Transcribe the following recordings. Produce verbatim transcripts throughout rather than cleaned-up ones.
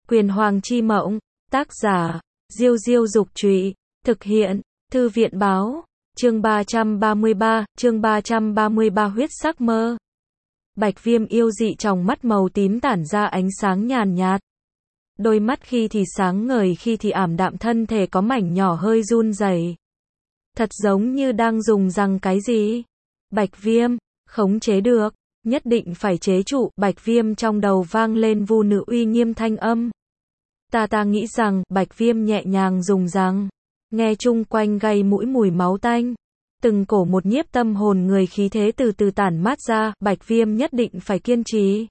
Quyền Hoàng chi mộng, tác giả, Diêu Diêu Dục Trụy, thực hiện, Thư viện Báo, chương ba trăm ba mươi ba, chương ba trăm ba mươi ba huyết sắc mơ. Bạch Viêm yêu dị trong mắt màu tím tản ra ánh sáng nhàn nhạt. Đôi mắt khi thì sáng ngời khi thì ảm đạm, thân thể có mảnh nhỏ hơi run rẩy. Thật giống như đang dùng rằng cái gì? Bạch Viêm, khống chế được, nhất định phải chế trụ. Bạch Viêm trong đầu vang lên vu nữ uy nghiêm thanh âm. Ta ta nghĩ rằng, Bạch Viêm nhẹ nhàng dùng rằng, nghe chung quanh gây mũi mùi máu tanh. Từng cổ một nhiếp tâm hồn người khí thế từ từ tản mát ra, Bạch Viêm nhất định phải kiên trì.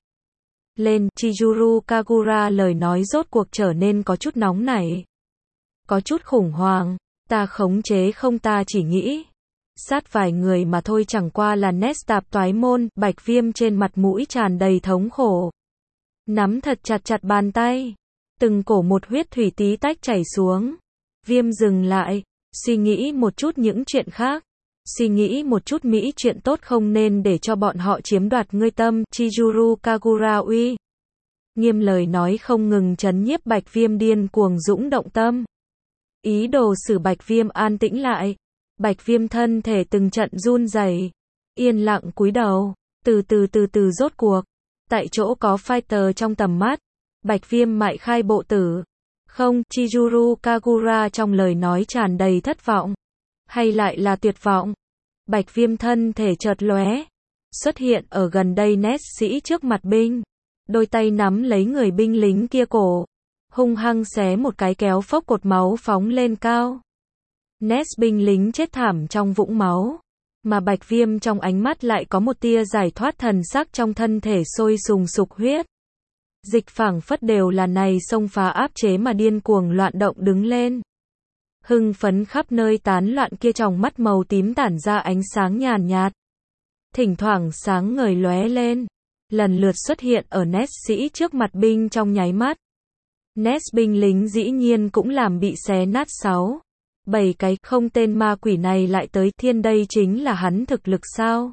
Lên, Chizuru Kagura lời nói rốt cuộc trở nên có chút nóng nảy. Có chút khủng hoảng, ta khống chế không, ta chỉ nghĩ. Sát vài người mà thôi, chẳng qua là nét tạp toái môn. Bạch Viêm trên mặt mũi tràn đầy thống khổ. Nắm thật chặt chặt bàn tay. Từng cổ một huyết thủy tí tách chảy xuống. Viêm dừng lại, suy nghĩ một chút những chuyện khác. Suy nghĩ một chút mỹ chuyện tốt, không nên để cho bọn họ chiếm đoạt ngươi tâm. Chizuru Kagura uy nghiêm lời nói không ngừng trấn nhiếp Bạch Viêm điên cuồng dũng động tâm. Ý đồ xử Bạch Viêm an tĩnh lại. Bạch Viêm thân thể từng trận run rẩy, yên lặng cúi đầu, từ từ từ từ rốt cuộc. Tại chỗ có fighter trong tầm mắt. Bạch Viêm mại khai bộ tử. Không, Chizuru Kagura trong lời nói tràn đầy thất vọng. Hay lại là tuyệt vọng. Bạch Viêm thân thể chợt lóe, xuất hiện ở gần đây nét sĩ trước mặt binh. Đôi tay nắm lấy người binh lính kia cổ, hung hăng xé một cái, kéo phốc cột máu phóng lên cao. Nét binh lính chết thảm trong vũng máu. Mà Bạch Viêm trong ánh mắt lại có một tia giải thoát, thần sắc trong thân thể sôi sùng sục huyết. Dịch phảng phất đều là này xông phá áp chế mà điên cuồng loạn động đứng lên. Hưng phấn khắp nơi tán loạn kia, trong mắt màu tím tản ra ánh sáng nhàn nhạt. Thỉnh thoảng sáng ngời lóe lên, lần lượt xuất hiện ở nét sĩ trước mặt binh trong nháy mắt. Nét binh lính dĩ nhiên cũng làm bị xé nát sáu, bảy cái, không tên ma quỷ này lại tới, thiên đây chính là hắn thực lực sao?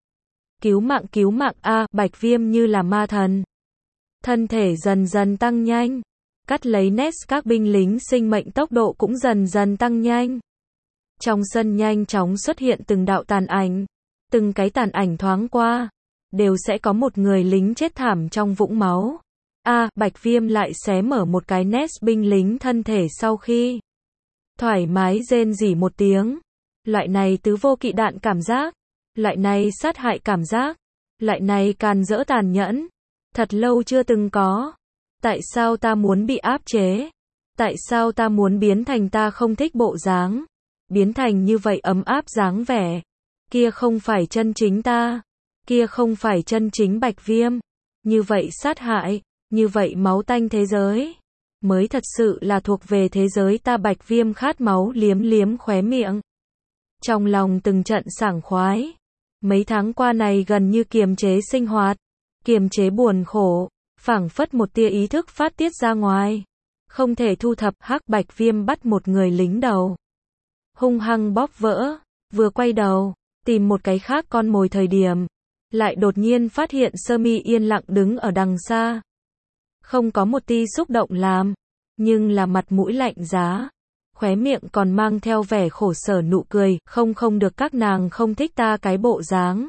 Cứu mạng cứu mạng a, Bạch Viêm như là ma thần. Thân thể dần dần tăng nhanh, cắt lấy nét các binh lính, sinh mệnh tốc độ cũng dần dần tăng nhanh. Trong sân nhanh chóng xuất hiện từng đạo tàn ảnh, từng cái tàn ảnh thoáng qua, đều sẽ có một người lính chết thảm trong vũng máu. A, à, Bạch Viêm lại xé mở một cái nét binh lính thân thể sau khi thoải mái rên rỉ một tiếng. Loại này tứ vô kỵ đạn cảm giác, loại này sát hại cảm giác, loại này càn rỡ tàn nhẫn, thật lâu chưa từng có. Tại sao ta muốn bị áp chế? Tại sao ta muốn biến thành ta không thích bộ dáng? Biến thành như vậy ấm áp dáng vẻ. Kia không phải chân chính ta. Kia không phải chân chính Bạch Viêm. Như vậy sát hại, như vậy máu tanh thế giới. Mới thật sự là thuộc về thế giới ta. Bạch Viêm khát máu liếm liếm khóe miệng. Trong lòng từng trận sảng khoái. Mấy tháng qua này gần như kiềm chế sinh hoạt. Kiềm chế buồn khổ. Phảng phất một tia ý thức phát tiết ra ngoài. Không thể thu thập. Hắc, Bạch Viêm bắt một người lính đầu, hung hăng bóp vỡ. Vừa quay đầu tìm một cái khác con mồi thời điểm, lại đột nhiên phát hiện Sơ Mi yên lặng đứng ở đằng xa. Không có một tia xúc động làm, nhưng là mặt mũi lạnh giá, khóe miệng còn mang theo vẻ khổ sở nụ cười. Không không được, các nàng không thích ta cái bộ dáng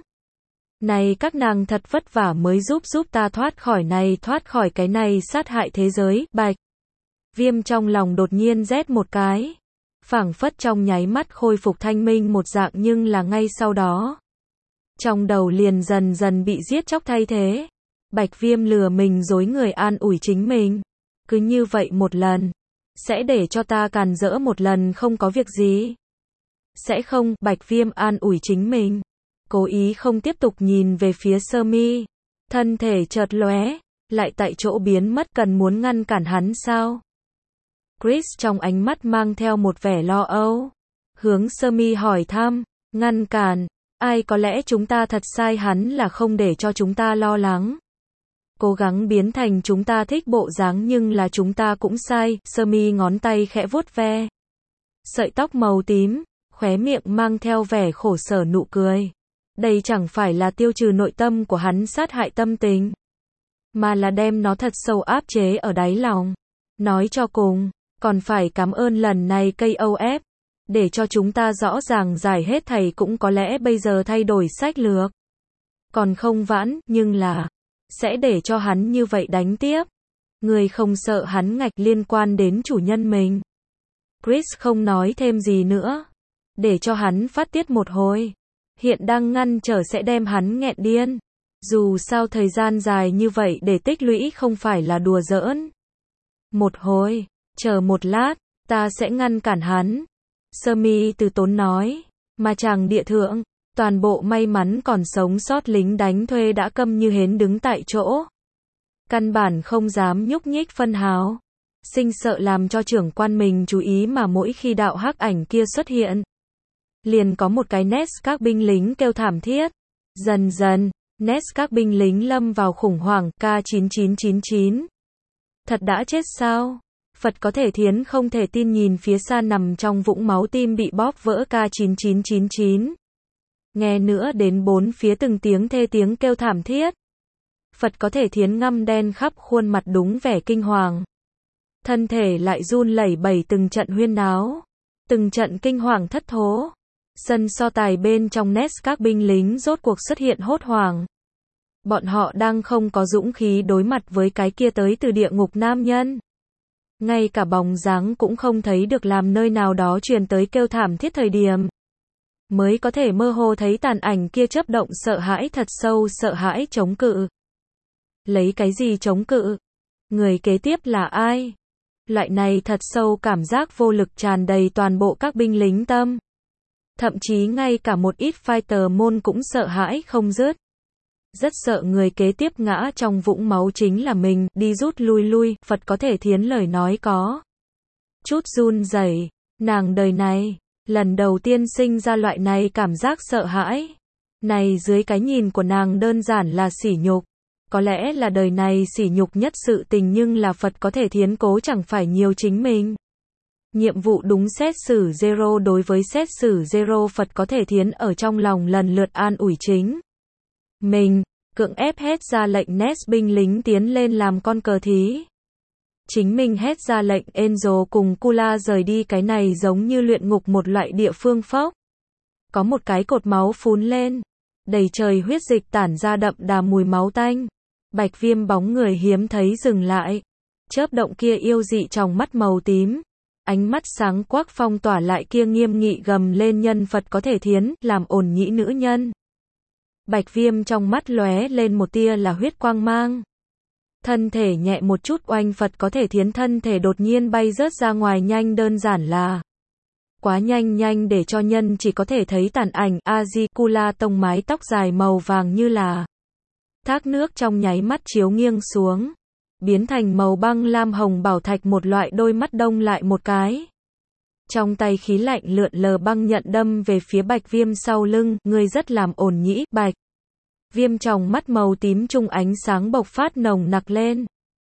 này, các nàng thật vất vả mới giúp giúp ta thoát khỏi này, thoát khỏi cái này sát hại thế giới. Bạch Viêm trong lòng đột nhiên rét một cái, phảng phất trong nháy mắt khôi phục thanh minh một dạng, nhưng là ngay sau đó, trong đầu liền dần dần bị giết chóc thay thế. Bạch Viêm lừa mình dối người, an ủi chính mình. Cứ như vậy một lần, sẽ để cho ta càn rỡ một lần, không có việc gì. Sẽ không, Bạch Viêm an ủi chính mình. Cố ý không tiếp tục nhìn về phía Sơ Mi. Thân thể chợt lóe, lại tại chỗ biến mất. Cần muốn ngăn cản hắn sao? Chris trong ánh mắt mang theo một vẻ lo âu, hướng Sơ Mi hỏi thăm. Ngăn cản? Ai? Có lẽ chúng ta thật sai, hắn là không để cho chúng ta lo lắng, cố gắng biến thành chúng ta thích bộ dáng, nhưng là chúng ta cũng sai. Sơ Mi ngón tay khẽ vuốt ve sợi tóc màu tím, khóe miệng mang theo vẻ khổ sở nụ cười. Đây chẳng phải là tiêu trừ nội tâm của hắn sát hại tâm tình, mà là đem nó thật sâu áp chế ở đáy lòng. Nói cho cùng, còn phải cảm ơn lần này ca o ép, để cho chúng ta rõ ràng giải hết thầy cũng có lẽ bây giờ thay đổi sách lược. Còn không vãn, nhưng là, sẽ để cho hắn như vậy đánh tiếp. Người không sợ hắn ngạch liên quan đến chủ nhân mình. Chris không nói thêm gì nữa. Để cho hắn phát tiết một hồi. Hiện đang ngăn trở sẽ đem hắn nghẹn điên. Dù sao thời gian dài như vậy để tích lũy không phải là đùa giỡn. Một hồi, chờ một lát, ta sẽ ngăn cản hắn. Sơ-mi từ tốn nói. Mà chàng địa thượng, toàn bộ may mắn còn sống sót lính đánh thuê đã câm như hến đứng tại chỗ. Căn bản không dám nhúc nhích phân hào. Sinh sợ làm cho trưởng quan mình chú ý mà mỗi khi đạo hắc ảnh kia xuất hiện. Liền có một cái nest các binh lính kêu thảm thiết. Dần dần, nest các binh lính lâm vào khủng hoảng K chín chín chín chín. Thật đã chết sao? Phật có thể thiến không thể tin nhìn phía xa nằm trong vũng máu tim bị bóp vỡ K chín chín chín chín. Nghe nữa đến bốn phía từng tiếng thê tiếng kêu thảm thiết. Phật có thể thiến ngăm đen khắp khuôn mặt đúng vẻ kinh hoàng. Thân thể lại run lẩy bẩy từng trận huyên náo. Từng trận kinh hoàng thất thố. Sân so tài bên trong nest các binh lính rốt cuộc xuất hiện hốt hoảng. Bọn họ đang không có dũng khí đối mặt với cái kia tới từ địa ngục nam nhân. Ngay cả bóng dáng cũng không thấy được làm nơi nào đó truyền tới kêu thảm thiết thời điểm. Mới có thể mơ hồ thấy tàn ảnh kia chớp động sợ hãi thật sâu sợ hãi chống cự. Lấy cái gì chống cự? Người kế tiếp là ai? Loại này thật sâu cảm giác vô lực tràn đầy toàn bộ các binh lính tâm. Thậm chí ngay cả một ít fighter môn cũng sợ hãi không dứt. Rất sợ người kế tiếp ngã trong vũng máu chính là mình, đi rút lui lui, Phật có thể thiến lời nói có chút run rẩy. Nàng đời này, lần đầu tiên sinh ra loại này cảm giác sợ hãi. Này dưới cái nhìn của nàng đơn giản là sỉ nhục. Có lẽ là đời này sỉ nhục nhất sự tình nhưng là Phật có thể thiến cố chẳng phải nhiều chính mình. Nhiệm vụ đúng xét xử Zero đối với xét xử Zero Phật có thể thiến ở trong lòng lần lượt an ủi chính. Mình, cưỡng ép hết ra lệnh nest binh lính tiến lên làm con cờ thí. Chính mình hết ra lệnh Angel cùng Kula rời đi cái này giống như luyện ngục một loại địa phương phốc. Có một cái cột máu phun lên. Đầy trời huyết dịch tản ra đậm đà mùi máu tanh. Bạch Viêm bóng người hiếm thấy dừng lại. Chớp động kia yêu dị trong mắt màu tím. Ánh mắt sáng quắc phong tỏa lại kia nghiêm nghị gầm lên nhân Phật có thể thiến, làm ổn nhĩ nữ nhân. Bạch Viêm trong mắt lóe lên một tia là huyết quang mang. Thân thể nhẹ một chút oanh Phật có thể thiến thân thể đột nhiên bay rớt ra ngoài nhanh đơn giản là quá nhanh nhanh để cho nhân chỉ có thể thấy tàn ảnh Azikula tông mái tóc dài màu vàng như là thác nước trong nháy mắt chiếu nghiêng xuống. Biến thành màu băng lam hồng bảo thạch một loại đôi mắt đông lại một cái. Trong tay khí lạnh lượn lờ băng nhận đâm về phía Bạch Viêm sau lưng, người rất làm ổn nhĩ, Bạch Viêm trong mắt màu tím trung ánh sáng bộc phát nồng nặc lên.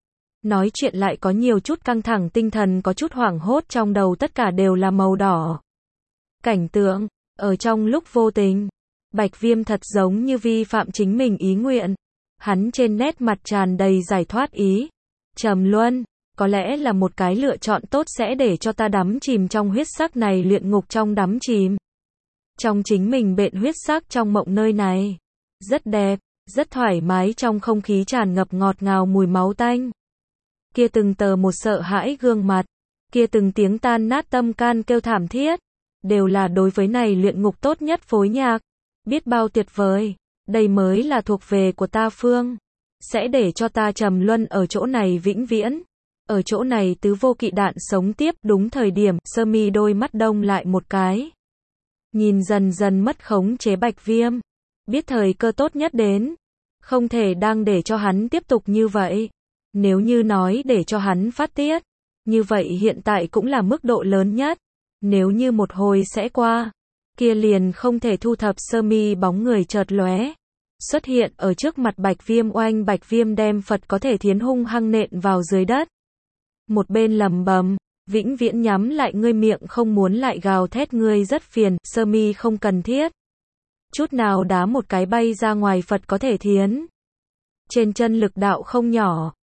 Nói chuyện lại có nhiều chút căng thẳng tinh thần có chút hoảng hốt trong đầu tất cả đều là màu đỏ. Cảnh tượng, ở trong lúc vô tình, Bạch Viêm thật giống như vi phạm chính mình ý nguyện. Hắn trên nét mặt tràn đầy giải thoát ý. Trầm luân, có lẽ là một cái lựa chọn tốt sẽ để cho ta đắm chìm trong huyết sắc này luyện ngục trong đắm chìm. Trong chính mình bện huyết sắc trong mộng nơi này. Rất đẹp, rất thoải mái trong không khí tràn ngập ngọt ngào mùi máu tanh. Kia từng tờ một sợ hãi gương mặt. Kia từng tiếng tan nát tâm can kêu thảm thiết. Đều là đối với này luyện ngục tốt nhất phối nhạc. Biết bao tuyệt vời. Đây mới là thuộc về của ta phương. Sẽ để cho ta trầm luân ở chỗ này vĩnh viễn. Ở chỗ này tứ vô kỵ đạn sống tiếp đúng thời điểm. Sơ mi đôi mắt đông lại một cái. Nhìn dần dần mất khống chế Bạch Viêm. Biết thời cơ tốt nhất đến. Không thể đang để cho hắn tiếp tục như vậy. Nếu như nói để cho hắn phát tiết. Như vậy hiện tại cũng là mức độ lớn nhất. Nếu như một hồi sẽ qua. Kia liền không thể thu thập. Sơ mi bóng người chợt lóe. Xuất hiện ở trước mặt Bạch Viêm oanh Bạch Viêm đem Phật có thể thiến hung hăng nện vào dưới đất. Một bên lầm bầm. Vĩnh viễn nhắm lại ngươi miệng không muốn lại gào thét ngươi rất phiền. Sơ mi không cần thiết. Chút nào đá một cái bay ra ngoài Phật có thể thiến. Trên chân lực đạo không nhỏ.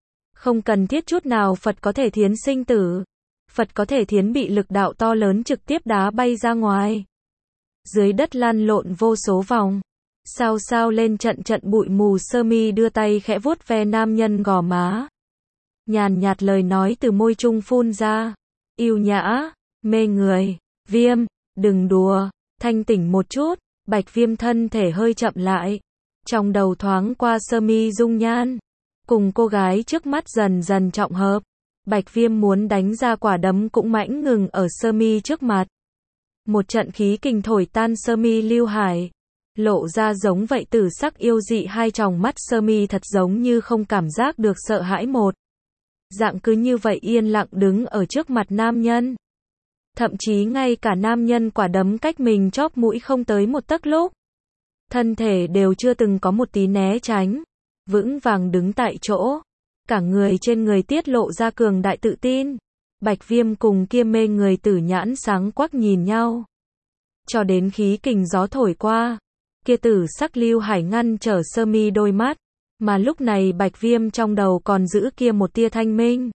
Không cần thiết chút nào Phật có thể thiến sinh tử. Phật có thể thiến bị lực đạo to lớn trực tiếp đá bay ra ngoài. Dưới đất lăn lộn vô số vòng. Sao sao lên trận trận bụi mù. Sơ mi đưa tay khẽ vuốt ve nam nhân gò má. Nhàn nhạt lời nói từ môi trung phun ra. Yêu nhã, mê người. Viêm, đừng đùa, thanh tỉnh một chút. Bạch Viêm thân thể hơi chậm lại. Trong đầu thoáng qua Sơ mi dung nhan. Cùng cô gái trước mắt dần dần trọng hợp. Bạch Viêm muốn đánh ra quả đấm cũng mãnh ngừng ở Sơ mi trước mặt. Một trận khí kình thổi tan Sơ mi lưu hải. Lộ ra giống vậy tử sắc yêu dị hai tròng mắt Sơ mi thật giống như không cảm giác được sợ hãi một. Dạng cứ như vậy yên lặng đứng ở trước mặt nam nhân. Thậm chí ngay cả nam nhân quả đấm cách mình chóp mũi không tới một tấc lúc. Thân thể đều chưa từng có một tí né tránh. Vững vàng đứng tại chỗ. Cả người trên người tiết lộ ra cường đại tự tin. Bạch Viêm cùng kia mê người tử nhãn sáng quắc nhìn nhau. Cho đến khí kình gió thổi qua. Kia tử sắc lưu hải ngăn trở Sơ mi đôi mắt. Mà lúc này Bạch Viêm trong đầu còn giữ kia một tia thanh minh.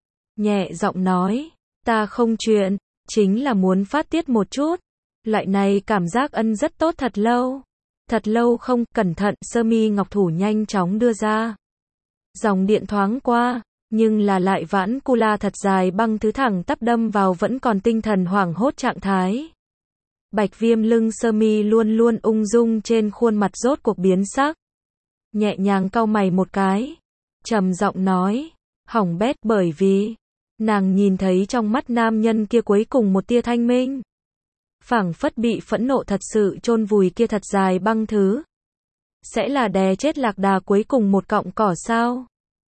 Nhẹ giọng nói. Ta không chuyện. Chính là muốn phát tiết một chút. Loại này cảm giác ân rất tốt thật lâu. Thật lâu không, cẩn thận, Sơ mi ngọc thủ nhanh chóng đưa ra. Dòng điện thoáng qua, nhưng là lại vãn cu la thật dài băng thứ thẳng tắp đâm vào vẫn còn tinh thần hoảng hốt trạng thái. Bạch Viêm lưng Sơ mi luôn luôn ung dung trên khuôn mặt rốt cuộc biến sắc. Nhẹ nhàng cau mày một cái. Trầm giọng nói, hỏng bét bởi vì, nàng nhìn thấy trong mắt nam nhân kia cuối cùng một tia thanh minh. Phảng phất bị phẫn nộ thật sự chôn vùi kia thật dài băng thứ. Sẽ là đè chết lạc đà cuối cùng một cọng cỏ sao?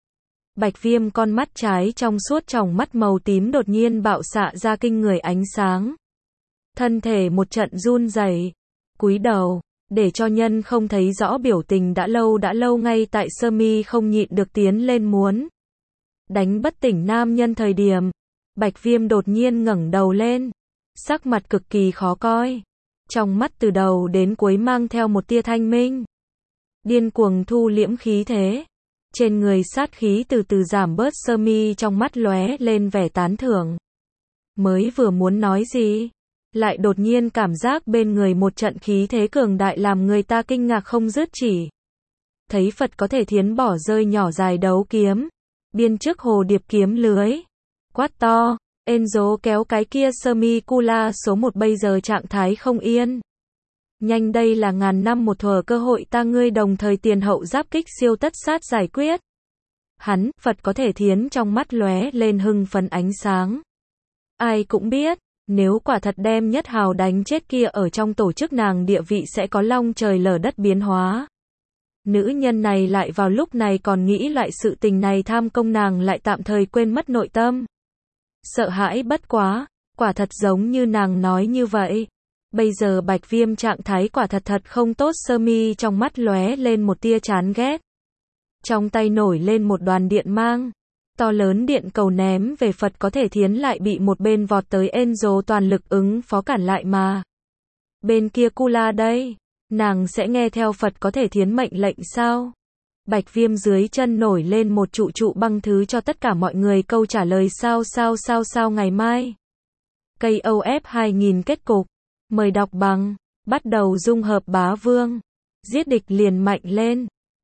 Bạch Viêm con mắt trái trong suốt tròng mắt màu tím đột nhiên bạo xạ ra kinh người ánh sáng. Thân thể một trận run rẩy, cúi đầu, để cho nhân không thấy rõ biểu tình đã lâu đã lâu ngay tại Sơ mi không nhịn được tiến lên muốn đánh bất tỉnh nam nhân thời điểm. Bạch Viêm đột nhiên ngẩng đầu lên. Sắc mặt cực kỳ khó coi. Trong mắt từ đầu đến cuối mang theo một tia thanh minh. Điên cuồng thu liễm khí thế. Trên người sát khí từ từ giảm bớt. Sơ mi trong mắt lóe lên vẻ tán thưởng. Mới vừa muốn nói gì, lại đột nhiên cảm giác bên người một trận khí thế cường đại làm người ta kinh ngạc không dứt chỉ. Thấy Phật có thể thiến bỏ rơi nhỏ dài đấu kiếm. Biên trước hồ điệp kiếm lưới. Quát to. Enzo kéo cái kia Sơ mi cu la số một bây giờ trạng thái không yên. Nhanh đây là ngàn năm một thuở cơ hội ta ngươi đồng thời tiền hậu giáp kích siêu tất sát giải quyết. Hắn, Phật có thể thiến trong mắt lóe lên hưng phấn ánh sáng. Ai cũng biết, nếu quả thật đem Nhất Hào đánh chết kia ở trong tổ chức nàng địa vị sẽ có long trời lở đất biến hóa. Nữ nhân này lại vào lúc này còn nghĩ lại sự tình này tham công nàng lại tạm thời quên mất nội tâm. Sợ hãi bất quá, quả thật giống như nàng nói như vậy. Bây giờ Bạch Viêm trạng thái quả thật thật không tốt. Sơ mi trong mắt lóe lên một tia chán ghét. Trong tay nổi lên một đoàn điện mang. To lớn điện cầu ném về Phật có thể thiến lại bị một bên vọt tới Enzo toàn lực ứng phó cản lại mà. Bên kia cu la đây, nàng sẽ nghe theo Phật có thể thiến mệnh lệnh sao? Bạch Viêm dưới chân nổi lên một trụ trụ băng thứ cho tất cả mọi người câu trả lời sao sao sao sao ngày mai. ca o ép hai nghìn kết cục. Mời đọc bằng. Bắt đầu dung hợp bá vương. Giết địch liền mạnh lên.